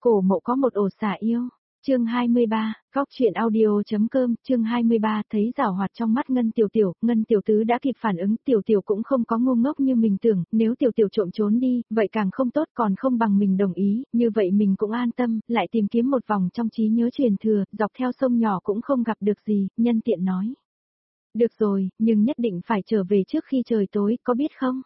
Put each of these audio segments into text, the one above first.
Cổ Mộ có một ổ xả yêu. Chương 23, góc truyện audio.com, chương 23, thấy giảo hoạt trong mắt Ngân Tiểu Tiểu, Ngân Tiểu Tứ đã kịp phản ứng, Tiểu Tiểu cũng không có ngu ngốc như mình tưởng, nếu Tiểu Tiểu trộm trốn đi, vậy càng không tốt, còn không bằng mình đồng ý, như vậy mình cũng an tâm, lại tìm kiếm một vòng trong trí nhớ truyền thừa, dọc theo sông nhỏ cũng không gặp được gì, nhân tiện nói. Được rồi, nhưng nhất định phải trở về trước khi trời tối, có biết không?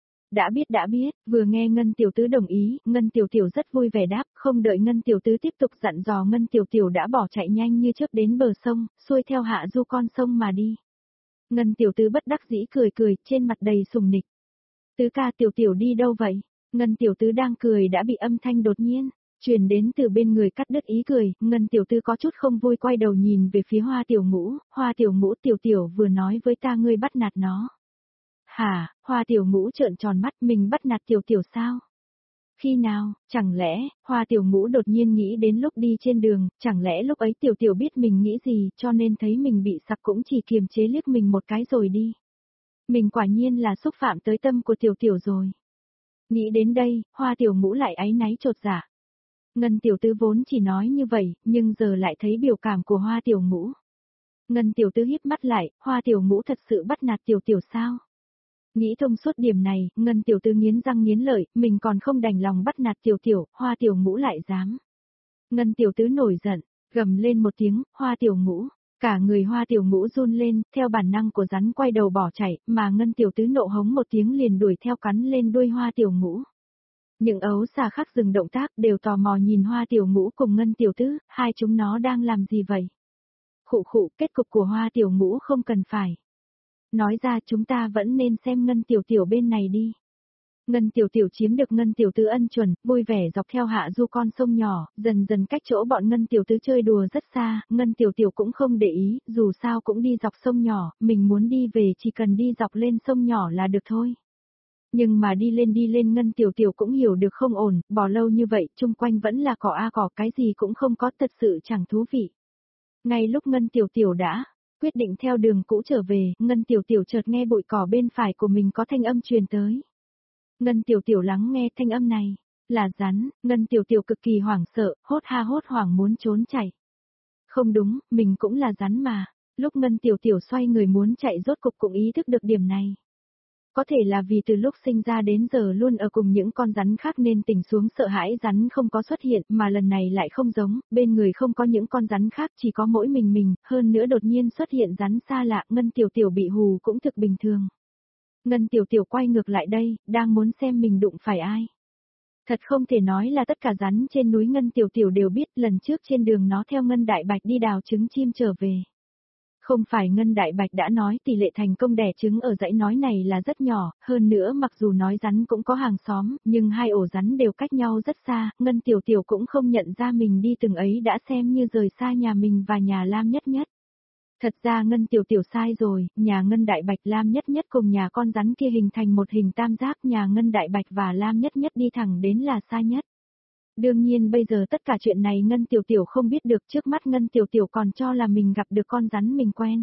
Đã biết, vừa nghe Ngân Tiểu Tứ đồng ý, Ngân Tiểu Tiểu rất vui vẻ đáp, không đợi Ngân Tiểu Tứ tiếp tục dặn dò Ngân Tiểu Tiểu đã bỏ chạy nhanh như trước đến bờ sông, xuôi theo hạ du con sông mà đi. Ngân Tiểu Tứ bất đắc dĩ cười cười, trên mặt đầy sùng nịch. Tứ ca Tiểu Tiểu đi đâu vậy? Ngân Tiểu Tứ đang cười đã bị âm thanh đột nhiên truyền đến từ bên người cắt đứt ý cười, Ngân Tiểu Tứ có chút không vui quay đầu nhìn về phía Hoa Tiểu Ngũ Tiểu Tiểu vừa nói với ta ngươi bắt nạt nó. Hả, Hoa Tiểu Ngũ trợn tròn mắt, mình bắt nạt Tiểu Tiểu sao? Khi nào, chẳng lẽ, Hoa Tiểu Ngũ đột nhiên nghĩ đến lúc đi trên đường, chẳng lẽ lúc ấy Tiểu Tiểu biết mình nghĩ gì cho nên thấy mình bị sặc cũng chỉ kiềm chế liếc mình một cái rồi đi. Mình quả nhiên là xúc phạm tới tâm của Tiểu Tiểu rồi. Nghĩ đến đây, Hoa Tiểu Ngũ lại áy náy chột dạ. Ngân Tiểu Tứ vốn chỉ nói như vậy, nhưng giờ lại thấy biểu cảm của Hoa Tiểu Ngũ. Ngân Tiểu Tứ híp mắt lại, Hoa Tiểu Ngũ thật sự bắt nạt Tiểu Tiểu sao? Nghĩ thông suốt điểm này, Ngân Tiểu Tứ nghiến răng nghiến lợi, mình còn không đành lòng bắt nạt Tiểu Tiểu, Hoa Tiểu Ngũ lại dám. Ngân Tiểu Tứ nổi giận, gầm lên một tiếng, Hoa Tiểu Ngũ. Cả người Hoa Tiểu Ngũ run lên, theo bản năng của rắn quay đầu bỏ chạy, mà Ngân Tiểu Tứ nộ hống một tiếng liền đuổi theo cắn lên đuôi Hoa Tiểu Ngũ. Những ấu xà khác dừng động tác đều tò mò nhìn Hoa Tiểu Ngũ cùng Ngân Tiểu Tứ, hai chúng nó đang làm gì vậy? Khụ, kết cục của Hoa Tiểu Ngũ không cần phải. Nói ra chúng ta vẫn nên xem Ngân Tiểu Tiểu bên này đi. Ngân Tiểu Tiểu chiếm được Ngân Tiểu Tứ ân chuẩn, vui vẻ dọc theo hạ du con sông nhỏ, dần dần cách chỗ bọn Ngân Tiểu Tứ chơi đùa rất xa, Ngân Tiểu Tiểu cũng không để ý, dù sao cũng đi dọc sông nhỏ, mình muốn đi về chỉ cần đi dọc lên sông nhỏ là được thôi. Nhưng mà đi lên Ngân Tiểu Tiểu cũng hiểu được không ổn, bỏ lâu như vậy, chung quanh vẫn là cỏ cỏ, cái gì cũng không có, thật sự chẳng thú vị. Ngay lúc Ngân Tiểu Tiểu đã quyết định theo đường cũ trở về, Ngân Tiểu Tiểu chợt nghe bụi cỏ bên phải của mình có thanh âm truyền tới. Ngân Tiểu Tiểu lắng nghe thanh âm này, là rắn, Ngân Tiểu Tiểu cực kỳ hoảng sợ, hốt hoảng muốn trốn chạy. Không đúng, mình cũng là rắn mà, lúc Ngân Tiểu Tiểu xoay người muốn chạy rốt cục cũng ý thức được điểm này. Có thể là vì từ lúc sinh ra đến giờ luôn ở cùng những con rắn khác nên tình xuống sợ hãi rắn không có xuất hiện, mà lần này lại không giống, bên người không có những con rắn khác chỉ có mỗi mình, hơn nữa đột nhiên xuất hiện rắn xa lạ, Ngân Tiểu Tiểu bị hù cũng thực bình thường. Ngân Tiểu Tiểu quay ngược lại đây, đang muốn xem mình đụng phải ai. Thật không thể nói là tất cả rắn trên núi Ngân Tiểu Tiểu đều biết, lần trước trên đường nó theo Ngân Đại Bạch đi đào trứng chim trở về. Không phải Ngân Đại Bạch đã nói tỷ lệ thành công đẻ trứng ở dãy nói này là rất nhỏ, hơn nữa mặc dù nói rắn cũng có hàng xóm, nhưng hai ổ rắn đều cách nhau rất xa, Ngân Tiểu Tiểu cũng không nhận ra mình đi từng ấy đã xem như rời xa nhà mình và nhà Lam Nhất Nhất. Thật ra Ngân Tiểu Tiểu sai rồi, nhà Ngân Đại Bạch Lam Nhất Nhất cùng nhà con rắn kia hình thành một hình tam giác, nhà Ngân Đại Bạch và Lam Nhất Nhất đi thẳng đến là xa nhất. Đương nhiên bây giờ tất cả chuyện này Ngân Tiểu Tiểu không biết được, trước mắt Ngân Tiểu Tiểu còn cho là mình gặp được con rắn mình quen.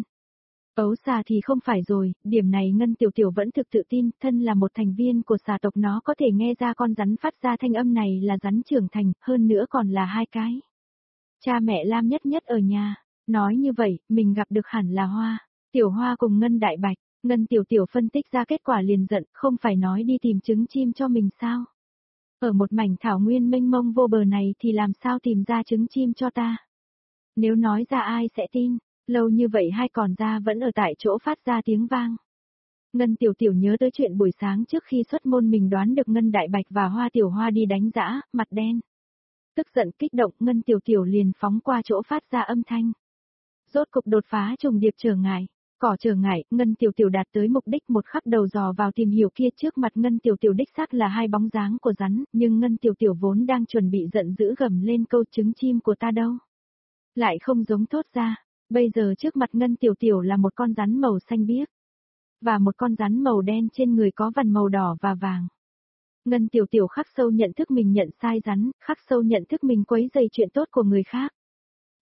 Ấu xà thì không phải rồi, điểm này Ngân Tiểu Tiểu vẫn thực tự tin, thân là một thành viên của xà tộc nó có thể nghe ra con rắn phát ra thanh âm này là rắn trưởng thành, hơn nữa còn là hai cái. Cha mẹ Lam Nhất Nhất ở nhà, nói như vậy, mình gặp được hẳn là Hoa, Tiểu Hoa cùng Ngân Đại Bạch, Ngân Tiểu Tiểu phân tích ra kết quả liền giận, không phải nói đi tìm trứng chim cho mình sao? Ở một mảnh thảo nguyên mênh mông vô bờ này thì làm sao tìm ra trứng chim cho ta? Nếu nói ra ai sẽ tin, lâu như vậy hai còn ra vẫn ở tại chỗ phát ra tiếng vang. Ngân Tiểu Tiểu nhớ tới chuyện buổi sáng trước khi xuất môn mình đoán được Ngân Đại Bạch và Hoa Tiểu Hoa đi đánh dã, mặt đen. Tức giận kích động, Ngân Tiểu Tiểu liền phóng qua chỗ phát ra âm thanh. Rốt cục đột phá trùng điệp trở ngại. Cỏ trở ngại, Ngân Tiểu Tiểu đạt tới mục đích, một khắc đầu dò vào tìm hiểu kia, trước mặt Ngân Tiểu Tiểu đích xác là hai bóng dáng của rắn, nhưng Ngân Tiểu Tiểu vốn đang chuẩn bị giận dữ gầm lên câu trứng chim của ta đâu. Lại không giống thốt ra, bây giờ trước mặt Ngân Tiểu Tiểu là một con rắn màu xanh biếc, và một con rắn màu đen trên người có vằn màu đỏ và vàng. Ngân Tiểu Tiểu khắc sâu nhận thức mình nhận sai rắn, khắc sâu nhận thức mình quấy rầy chuyện tốt của người khác.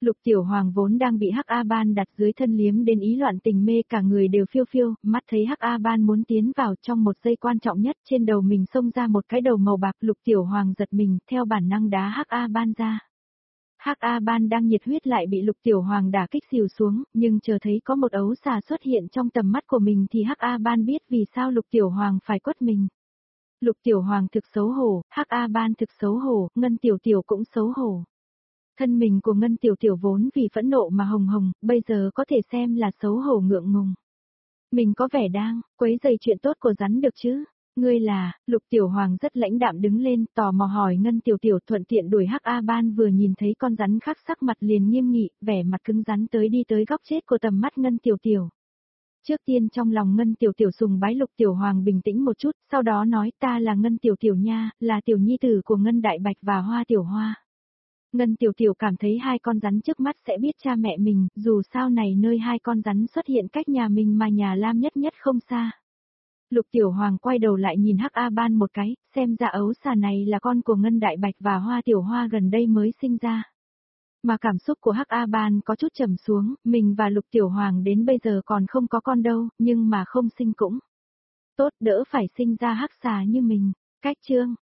Lục Tiểu Hoàng vốn đang bị Hắc A Ban đặt dưới thân liếm đến ý loạn tình mê, cả người đều phiêu phiêu, mắt thấy Hắc A Ban muốn tiến vào, trong một giây quan trọng nhất, trên đầu mình xông ra một cái đầu màu bạc. Lục Tiểu Hoàng giật mình, theo bản năng đá Hắc A Ban ra. Hắc A Ban đang nhiệt huyết lại bị Lục Tiểu Hoàng đả kích xìu xuống, nhưng chờ thấy có một ấu xà xuất hiện trong tầm mắt của mình thì Hắc A Ban biết vì sao Lục Tiểu Hoàng phải quất mình. Lục Tiểu Hoàng thực xấu hổ, Hắc A Ban thực xấu hổ, Ngân Tiểu Tiểu cũng xấu hổ. Thân mình của Ngân Tiểu Tiểu vốn vì phẫn nộ mà hồng hồng, bây giờ có thể xem là xấu hổ ngượng ngùng. Mình có vẻ đang quấy rầy chuyện tốt của rắn được chứ? Ngươi là? Lục Tiểu Hoàng rất lãnh đạm đứng lên, tò mò hỏi Ngân Tiểu Tiểu, thuận tiện đuổi Hắc A Ban vừa nhìn thấy con rắn khác sắc mặt liền nghiêm nghị, vẻ mặt cứng rắn đi tới góc chết của tầm mắt Ngân Tiểu Tiểu. Trước tiên trong lòng Ngân Tiểu Tiểu sùng bái. Lục Tiểu Hoàng bình tĩnh một chút, sau đó nói, ta là Ngân Tiểu Tiểu nha, là tiểu nhi tử của Ngân Đại Bạch và Hoa Tiểu Hoa. Ngân Tiểu Tiểu cảm thấy hai con rắn trước mắt sẽ biết cha mẹ mình, dù sao này nơi hai con rắn xuất hiện cách nhà mình mà nhà Lam nhất nhất không xa. Lục Tiểu Hoàng quay đầu lại nhìn Hắc A Ban một cái, xem ra ấu xà này là con của Ngân Đại Bạch và Hoa Tiểu Hoa gần đây mới sinh ra. Mà cảm xúc của Hắc A Ban có chút trầm xuống, mình và Lục Tiểu Hoàng đến bây giờ còn không có con đâu, nhưng mà không sinh cũng tốt, đỡ phải sinh ra hắc xà như mình. Cách chương